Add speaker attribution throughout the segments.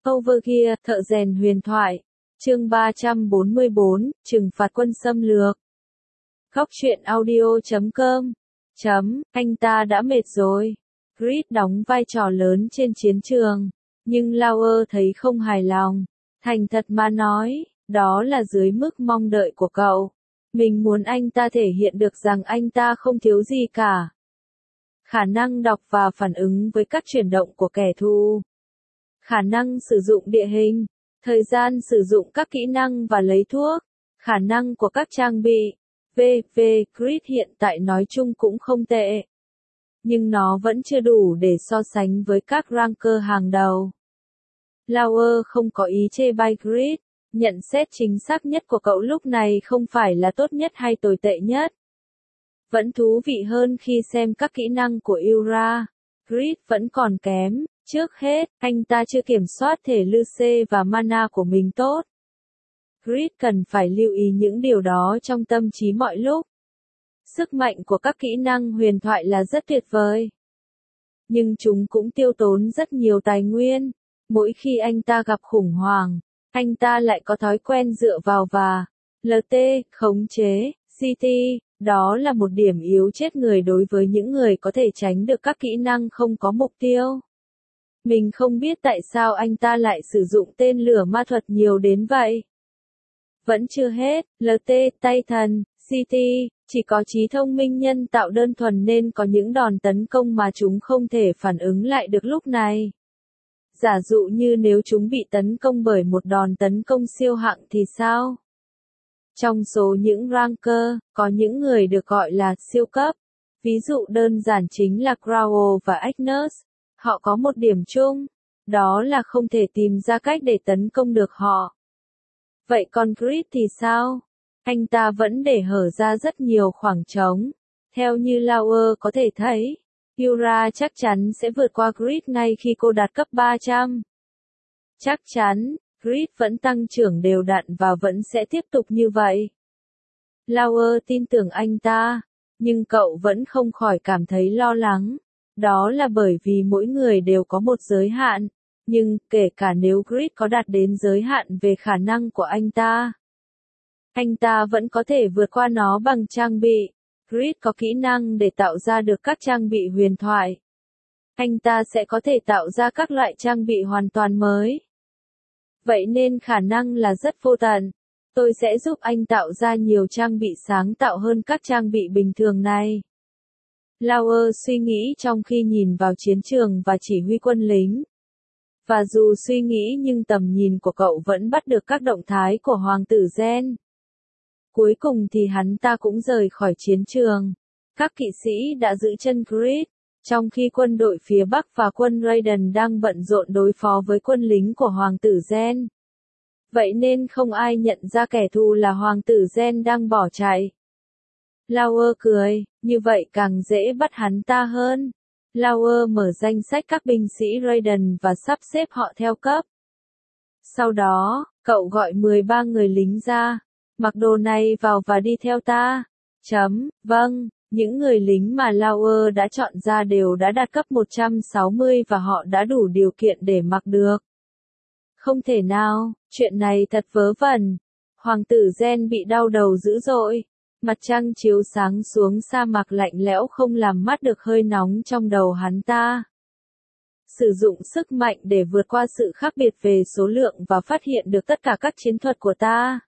Speaker 1: Overgear, thợ rèn huyền thoại. Chương 344, trừng phạt quân xâm lược. Góc truyện audio.com. Anh ta đã mệt rồi. Creed đóng vai trò lớn trên chiến trường, nhưng Lauer thấy không hài lòng. Thành thật mà nói, đó là dưới mức mong đợi của cậu. Mình muốn anh ta thể hiện được rằng anh ta không thiếu gì cả. Khả năng đọc và phản ứng với các chuyển động của kẻ thù. Khả năng sử dụng địa hình, thời gian sử dụng các kỹ năng và lấy thuốc, khả năng của các trang bị. Creed hiện tại nói chung cũng không tệ. Nhưng nó vẫn chưa đủ để so sánh với các ranker hàng đầu. Lauer không có ý chê bai Creed, nhận xét chính xác nhất của cậu lúc này không phải là tốt nhất hay tồi tệ nhất. Vẫn thú vị hơn khi xem các kỹ năng của Ura. Creed vẫn còn kém. Trước hết, anh ta chưa kiểm soát thể lưu C và mana của mình tốt. Creed cần phải lưu ý những điều đó trong tâm trí mọi lúc. Sức mạnh của các kỹ năng huyền thoại là rất tuyệt vời. Nhưng chúng cũng tiêu tốn rất nhiều tài nguyên. Mỗi khi anh ta gặp khủng hoảng, anh ta lại có thói quen dựa vào và LT, khống chế, CT. Đó là một điểm yếu chết người đối với những người có thể tránh được các kỹ năng không có mục tiêu. Mình không biết tại sao anh ta lại sử dụng tên lửa ma thuật nhiều đến vậy. Vẫn chưa hết, LT, tay thần, CT, chỉ có trí thông minh nhân tạo đơn thuần nên có những đòn tấn công mà chúng không thể phản ứng lại được lúc này. Giả dụ như nếu chúng bị tấn công bởi một đòn tấn công siêu hạng thì sao? Trong số những ranker, có những người được gọi là siêu cấp. Ví dụ đơn giản chính là Growl và Agnes. Họ có một điểm chung, đó là không thể tìm ra cách để tấn công được họ. Vậy còn Creed thì sao? Anh ta vẫn để hở ra rất nhiều khoảng trống. Theo như Lauer có thể thấy, Ura chắc chắn sẽ vượt qua Creed ngay khi cô đạt cấp 300. Chắc chắn, Creed vẫn tăng trưởng đều đặn và vẫn sẽ tiếp tục như vậy. Lauer tin tưởng anh ta, nhưng cậu vẫn không khỏi cảm thấy lo lắng. Đó là bởi vì mỗi người đều có một giới hạn, nhưng kể cả nếu Creed có đạt đến giới hạn về khả năng của anh ta vẫn có thể vượt qua nó bằng trang bị. Creed có kỹ năng để tạo ra được các trang bị huyền thoại. Anh ta sẽ có thể tạo ra các loại trang bị hoàn toàn mới. Vậy nên khả năng là rất vô tận. Tôi sẽ giúp anh tạo ra nhiều trang bị sáng tạo hơn các trang bị bình thường này. Lauer suy nghĩ trong khi nhìn vào chiến trường và chỉ huy quân lính. Và dù suy nghĩ nhưng tầm nhìn của cậu vẫn bắt được các động thái của Hoàng tử Gen. Cuối cùng thì hắn ta cũng rời khỏi chiến trường. Các kỵ sĩ đã giữ chân Creed, trong khi quân đội phía Bắc và quân Raiden đang bận rộn đối phó với quân lính của Hoàng tử Gen. Vậy nên không ai nhận ra kẻ thù là Hoàng tử Gen đang bỏ chạy. Lauer cười, như vậy càng dễ bắt hắn ta hơn. Lauer mở danh sách các binh sĩ Raiden và sắp xếp họ theo cấp. Sau đó, cậu gọi 13 người lính ra. Mặc đồ này vào và đi theo ta. Vâng, những người lính mà Lauer đã chọn ra đều đã đạt cấp 160 và họ đã đủ điều kiện để mặc được. Không thể nào, chuyện này thật vớ vẩn. Hoàng tử Gen bị đau đầu dữ dội. Mặt trăng chiếu sáng xuống sa mạc lạnh lẽo không làm mát được hơi nóng trong đầu hắn ta. Sử dụng sức mạnh để vượt qua sự khác biệt về số lượng và phát hiện được tất cả các chiến thuật của ta.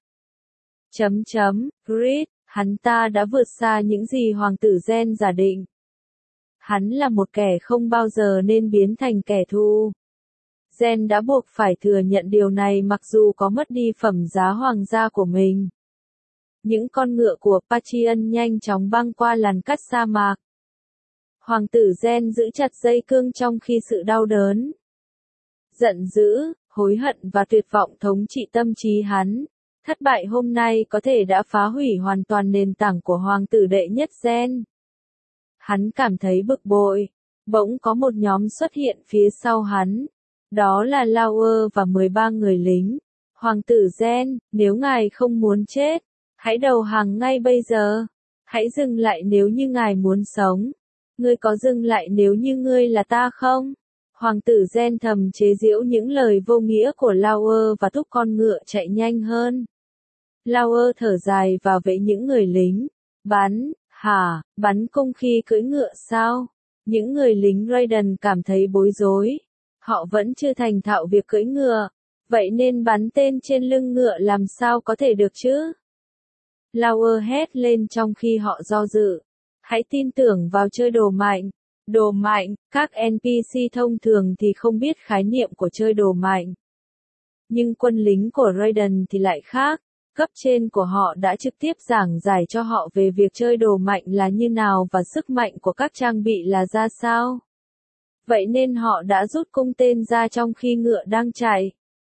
Speaker 1: Creed, hắn ta đã vượt xa những gì Hoàng tử Gen giả định. Hắn là một kẻ không bao giờ nên biến thành kẻ thù. Gen đã buộc phải thừa nhận điều này mặc dù có mất đi phẩm giá hoàng gia của mình. Những con ngựa của Pathian nhanh chóng băng qua làn cắt sa mạc. Hoàng tử Gen giữ chặt dây cương trong khi sự đau đớn, giận dữ, hối hận và tuyệt vọng thống trị tâm trí hắn. Thất bại hôm nay có thể đã phá hủy hoàn toàn nền tảng của hoàng tử đệ nhất Gen. Hắn cảm thấy bực bội. Bỗng có một nhóm xuất hiện phía sau hắn. Đó là Lauer và 13 người lính. Hoàng tử Gen, nếu ngài không muốn chết, hãy đầu hàng ngay bây giờ. Hãy dừng lại nếu như ngài muốn sống. Ngươi có dừng lại nếu như ngươi là ta không? Hoàng tử Gen thầm chế giễu những lời vô nghĩa của Lauer và thúc con ngựa chạy nhanh hơn. Lauer thở dài và vẫy những người lính. Bắn, hả, bắn cung khi cưỡi ngựa sao? Những người lính Raiden cảm thấy bối rối. Họ vẫn chưa thành thạo việc cưỡi ngựa. Vậy nên bắn tên trên lưng ngựa làm sao có thể được chứ? Lauer hét lên trong khi họ do dự. Hãy tin tưởng vào chơi đồ mạnh. Đồ mạnh, các NPC thông thường thì không biết khái niệm của chơi đồ mạnh. Nhưng quân lính của Raiden thì lại khác. Cấp trên của họ đã trực tiếp giảng giải cho họ về việc chơi đồ mạnh là như nào và sức mạnh của các trang bị là ra sao. Vậy nên họ đã rút cung tên ra trong khi ngựa đang chạy.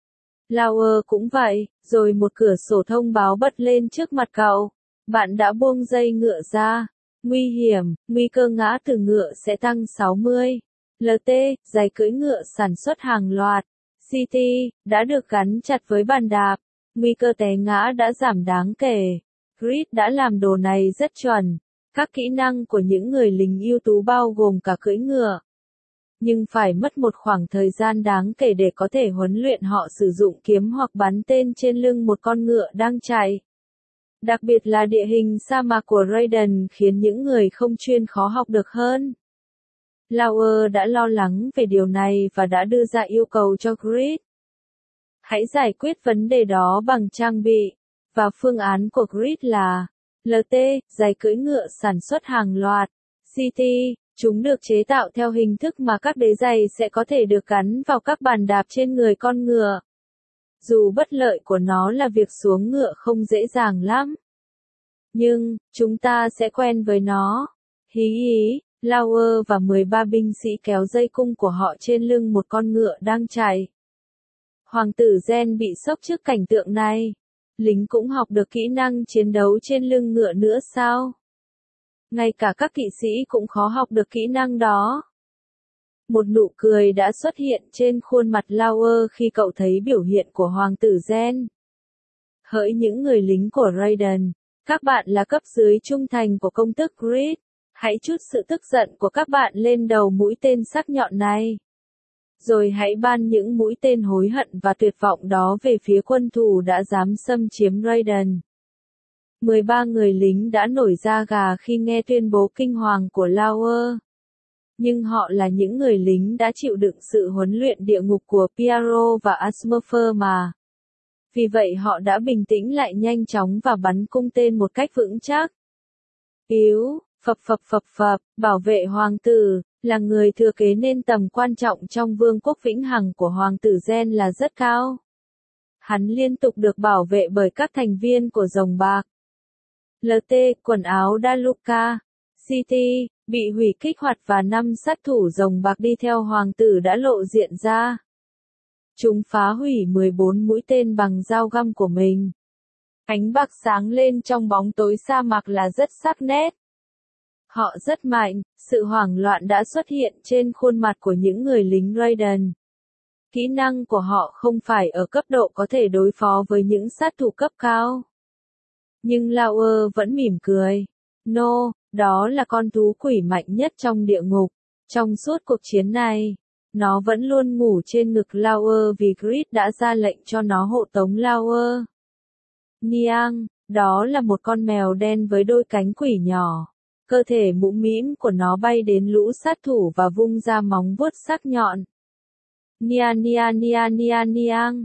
Speaker 1: Lauer cũng vậy, rồi một cửa sổ thông báo bật lên trước mặt cậu. Bạn đã buông dây ngựa ra. Nguy hiểm, nguy cơ ngã từ ngựa sẽ tăng 60. LT, giày cưỡi ngựa sản xuất hàng loạt. CT, đã được gắn chặt với bàn đạp. Nguy cơ té ngã đã giảm đáng kể. Grid đã làm đồ này rất chuẩn. Các kỹ năng của những người lính ưu tú bao gồm cả cưỡi ngựa. Nhưng phải mất một khoảng thời gian đáng kể để có thể huấn luyện họ sử dụng kiếm hoặc bắn tên trên lưng một con ngựa đang chạy. Đặc biệt là địa hình sa mạc của Raiden khiến những người không chuyên khó học được hơn. Lauer đã lo lắng về điều này và đã đưa ra yêu cầu cho Grid. Hãy giải quyết vấn đề đó bằng trang bị. Và phương án của Grid là LT, giày cưỡi ngựa sản xuất hàng loạt. CT, chúng được chế tạo theo hình thức mà các đế giày sẽ có thể được gắn vào các bàn đạp trên người con ngựa. Dù bất lợi của nó là việc xuống ngựa không dễ dàng lắm. Nhưng, chúng ta sẽ quen với nó. Hí hí, Lauer và 13 binh sĩ kéo dây cung của họ trên lưng một con ngựa đang chạy. Hoàng tử Gen bị sốc trước cảnh tượng này. Lính cũng học được kỹ năng chiến đấu trên lưng ngựa nữa sao? Ngay cả các kỵ sĩ cũng khó học được kỹ năng đó. Một nụ cười đã xuất hiện trên khuôn mặt Lauer khi cậu thấy biểu hiện của Hoàng tử Gen. Hỡi những người lính của Raiden, các bạn là cấp dưới trung thành của công tước Grid. Hãy trút sự tức giận của các bạn lên đầu mũi tên sắc nhọn này. Rồi hãy ban những mũi tên hối hận và tuyệt vọng đó về phía quân thù đã dám xâm chiếm Raiden. 13 người lính đã nổi da gà khi nghe tuyên bố kinh hoàng của Lauer. Nhưng họ là những người lính đã chịu đựng sự huấn luyện địa ngục của Piero và Asmurfer mà. Vì vậy họ đã bình tĩnh lại nhanh chóng và bắn cung tên một cách vững chắc. Yếu, phập, bảo vệ hoàng tử, là người thừa kế nên tầm quan trọng trong vương quốc vĩnh hằng của hoàng tử Gen là rất cao. Hắn liên tục được bảo vệ bởi các thành viên của rồng bạc. LT, quần áo Daluka. CT, bị hủy kích hoạt và 5 sát thủ rồng bạc đi theo hoàng tử đã lộ diện ra. Chúng phá hủy 14 mũi tên bằng dao găm của mình. Ánh bạc sáng lên trong bóng tối sa mạc là rất sắc nét. Họ rất mạnh, sự hoảng loạn đã xuất hiện trên khuôn mặt của những người lính Raiden. Kỹ năng của họ không phải ở cấp độ có thể đối phó với những sát thủ cấp cao. Nhưng Lauer vẫn mỉm cười. No, đó là con thú quỷ mạnh nhất trong địa ngục. Trong suốt cuộc chiến này, nó vẫn luôn ngủ trên ngực Lauer vì Grid đã ra lệnh cho nó hộ tống Lauer. Niang, đó là một con mèo đen với đôi cánh quỷ nhỏ. Cơ thể mũm mĩm của nó bay đến lũ sát thủ và vung ra móng vuốt sắc nhọn. Niang.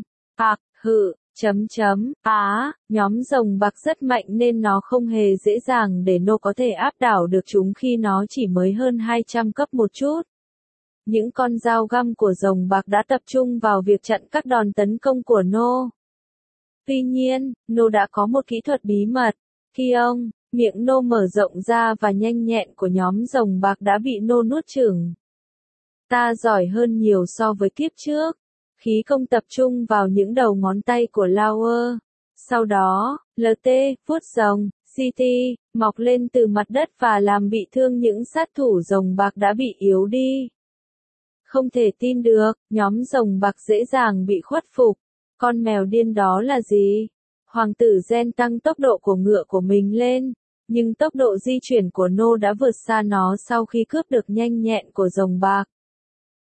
Speaker 1: Nhóm rồng bạc rất mạnh nên nó không hề dễ dàng để No có thể áp đảo được chúng khi nó chỉ mới hơn 200 cấp một chút. Những con dao găm của rồng bạc đã tập trung vào việc chặn các đòn tấn công của No. Tuy nhiên, No đã có một kỹ thuật bí mật. Khi miệng No mở rộng ra và nhanh nhẹn của nhóm rồng bạc đã bị No nuốt chửng. Ta giỏi hơn nhiều so với kiếp trước. Khí công tập trung vào những đầu ngón tay của Lauer. Sau đó, LT, vuốt rồng, CT, mọc lên từ mặt đất và làm bị thương những sát thủ rồng bạc đã bị yếu đi. Không thể tin được, nhóm rồng bạc dễ dàng bị khuất phục. Con mèo điên đó là gì? Hoàng tử Gen tăng tốc độ của ngựa của mình lên, nhưng tốc độ di chuyển của No đã vượt xa nó sau khi cướp được nhanh nhẹn của rồng bạc.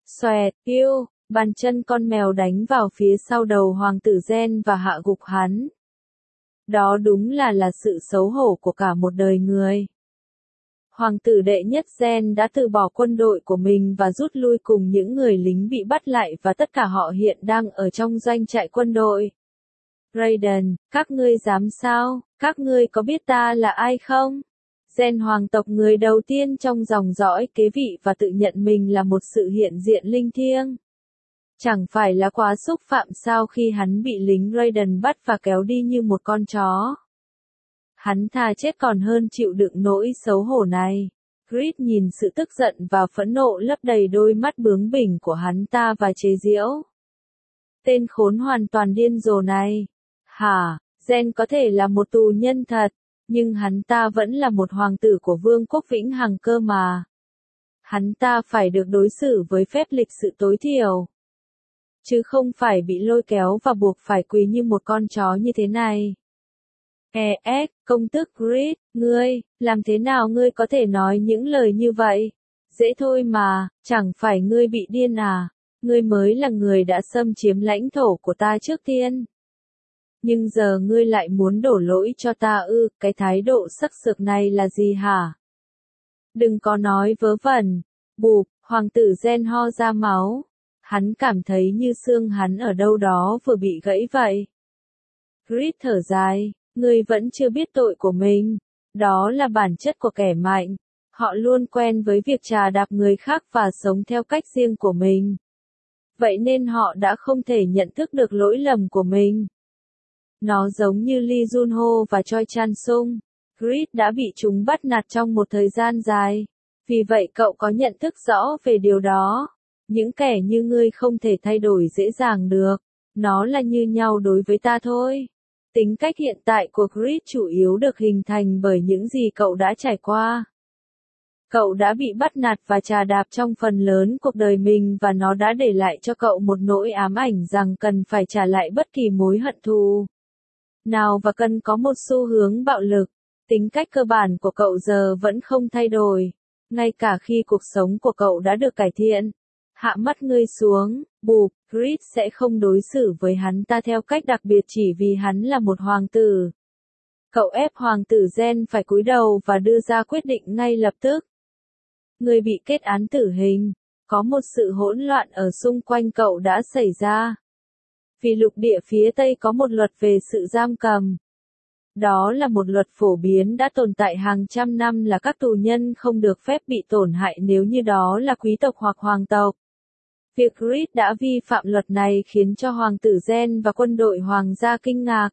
Speaker 1: Xoẹt, yêu, bàn chân con mèo đánh vào phía sau đầu hoàng tử Gen và hạ gục hắn. Đó đúng là sự xấu hổ của cả một đời người. Hoàng tử đệ nhất Gen đã từ bỏ quân đội của mình và rút lui cùng những người lính bị bắt lại và tất cả họ hiện đang ở trong doanh trại quân đội. Raiden, các ngươi dám sao? Các ngươi có biết ta là ai không? Gen hoàng tộc người đầu tiên trong dòng dõi kế vị và tự nhận mình là một sự hiện diện linh thiêng. Chẳng phải là quá xúc phạm sao khi hắn bị lính Raiden bắt và kéo đi như một con chó. Hắn thà chết còn hơn chịu đựng nỗi xấu hổ này. Creed nhìn sự tức giận và phẫn nộ lấp đầy đôi mắt bướng bỉnh của hắn ta và chế giễu. Tên khốn hoàn toàn điên rồ này. Hả, Gen có thể là một tù nhân thật, nhưng hắn ta vẫn là một hoàng tử của vương quốc Vĩnh Hằng cơ mà. Hắn ta phải được đối xử với phép lịch sự tối thiểu. Chứ không phải bị lôi kéo và buộc phải quỳ như một con chó như thế này. Công tước Creed, ngươi, làm thế nào ngươi có thể nói những lời như vậy? Dễ thôi mà, chẳng phải ngươi bị điên à? Ngươi mới là người đã xâm chiếm lãnh thổ của ta trước tiên. Nhưng giờ ngươi lại muốn đổ lỗi cho ta ư, cái thái độ sắc sược này là gì hả? Đừng có nói vớ vẩn. Bụp, hoàng tử Gen ho ra máu. Hắn cảm thấy như xương hắn ở đâu đó vừa bị gãy vậy. Creed thở dài, ngươi vẫn chưa biết tội của mình. Đó là bản chất của kẻ mạnh. Họ luôn quen với việc trà đạp người khác và sống theo cách riêng của mình. Vậy nên họ đã không thể nhận thức được lỗi lầm của mình. Nó giống như Lee Jun-ho và Choi Chan-sung. Creed đã bị chúng bắt nạt trong một thời gian dài. Vì vậy cậu có nhận thức rõ về điều đó. Những kẻ như ngươi không thể thay đổi dễ dàng được. Nó là như nhau đối với ta thôi. Tính cách hiện tại của Creed chủ yếu được hình thành bởi những gì cậu đã trải qua. Cậu đã bị bắt nạt và trà đạp trong phần lớn cuộc đời mình và nó đã để lại cho cậu một nỗi ám ảnh rằng cần phải trả lại bất kỳ mối hận thù nào và cần có một xu hướng bạo lực. Tính cách cơ bản của cậu giờ vẫn không thay đổi, ngay cả khi cuộc sống của cậu đã được cải thiện. Hạ mắt ngươi xuống, bụp, Creed sẽ không đối xử với hắn ta theo cách đặc biệt chỉ vì hắn là một hoàng tử. Cậu ép hoàng tử Gen phải cúi đầu và đưa ra quyết định ngay lập tức. Ngươi bị kết án tử hình. Có một sự hỗn loạn ở xung quanh cậu đã xảy ra. Vì lục địa phía Tây có một luật về sự giam cầm. Đó là một luật phổ biến đã tồn tại hàng trăm năm là các tù nhân không được phép bị tổn hại nếu như đó là quý tộc hoặc hoàng tộc. Việc Creed đã vi phạm luật này khiến cho hoàng tử Gen và quân đội hoàng gia kinh ngạc.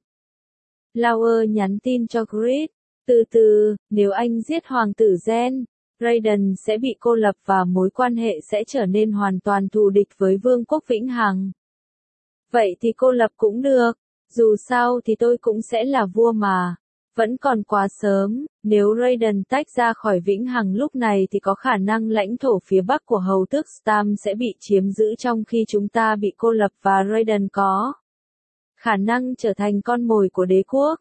Speaker 1: Lauer nhắn tin cho Creed, từ từ, nếu anh giết hoàng tử Gen, Raiden sẽ bị cô lập và mối quan hệ sẽ trở nên hoàn toàn thù địch với vương quốc Vĩnh Hằng. Vậy thì cô lập cũng được, dù sao thì tôi cũng sẽ là vua mà. Vẫn còn quá sớm, nếu Raiden tách ra khỏi Vĩnh Hằng lúc này thì có khả năng lãnh thổ phía bắc của hầu tước Stam sẽ bị chiếm giữ trong khi chúng ta bị cô lập và Raiden có khả năng trở thành con mồi của đế quốc.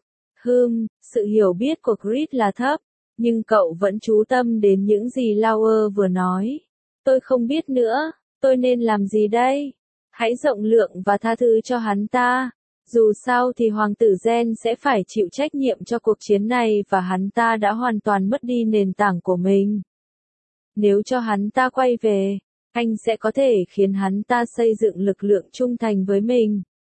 Speaker 1: Sự hiểu biết của Creed là thấp, nhưng cậu vẫn chú tâm đến những gì Lauer vừa nói. Tôi không biết nữa, tôi nên làm gì đây? Hãy rộng lượng và tha thứ cho hắn ta. Dù sao thì hoàng tử Gen sẽ phải chịu trách nhiệm cho cuộc chiến này và hắn ta đã hoàn toàn mất đi nền tảng của mình. Nếu cho hắn ta quay về, anh sẽ có thể khiến hắn ta xây dựng lực lượng trung thành với mình.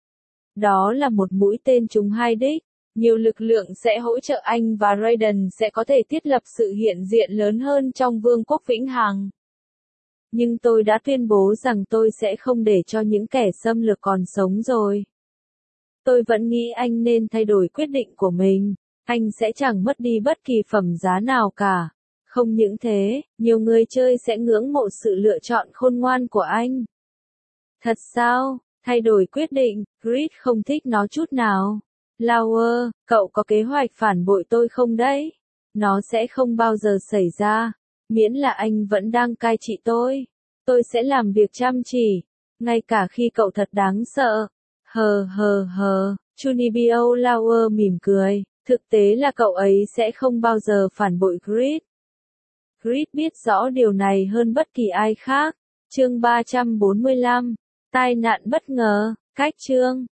Speaker 1: Đó là một mũi tên trúng hai đích. Nhiều lực lượng sẽ hỗ trợ anh và Raiden sẽ có thể thiết lập sự hiện diện lớn hơn trong vương quốc Vĩnh Hằng. Nhưng tôi đã tuyên bố rằng tôi sẽ không để cho những kẻ xâm lược còn sống rồi. Tôi vẫn nghĩ anh nên thay đổi quyết định của mình. Anh sẽ chẳng mất đi bất kỳ phẩm giá nào cả. Không những thế, nhiều người chơi sẽ ngưỡng mộ sự lựa chọn khôn ngoan của anh. Thật sao? Thay đổi quyết định, Creed không thích nó chút nào. Lauer, cậu có kế hoạch phản bội tôi không đấy? Nó sẽ không bao giờ xảy ra. Miễn là anh vẫn đang cai trị tôi. Tôi sẽ làm việc chăm chỉ. Ngay cả khi cậu thật đáng sợ. Chunibyo Lauer mỉm cười. Thực tế là cậu ấy sẽ không bao giờ phản bội Creed. Creed biết rõ điều này hơn bất kỳ ai khác. Chương 345. Tai nạn bất ngờ. Cách chương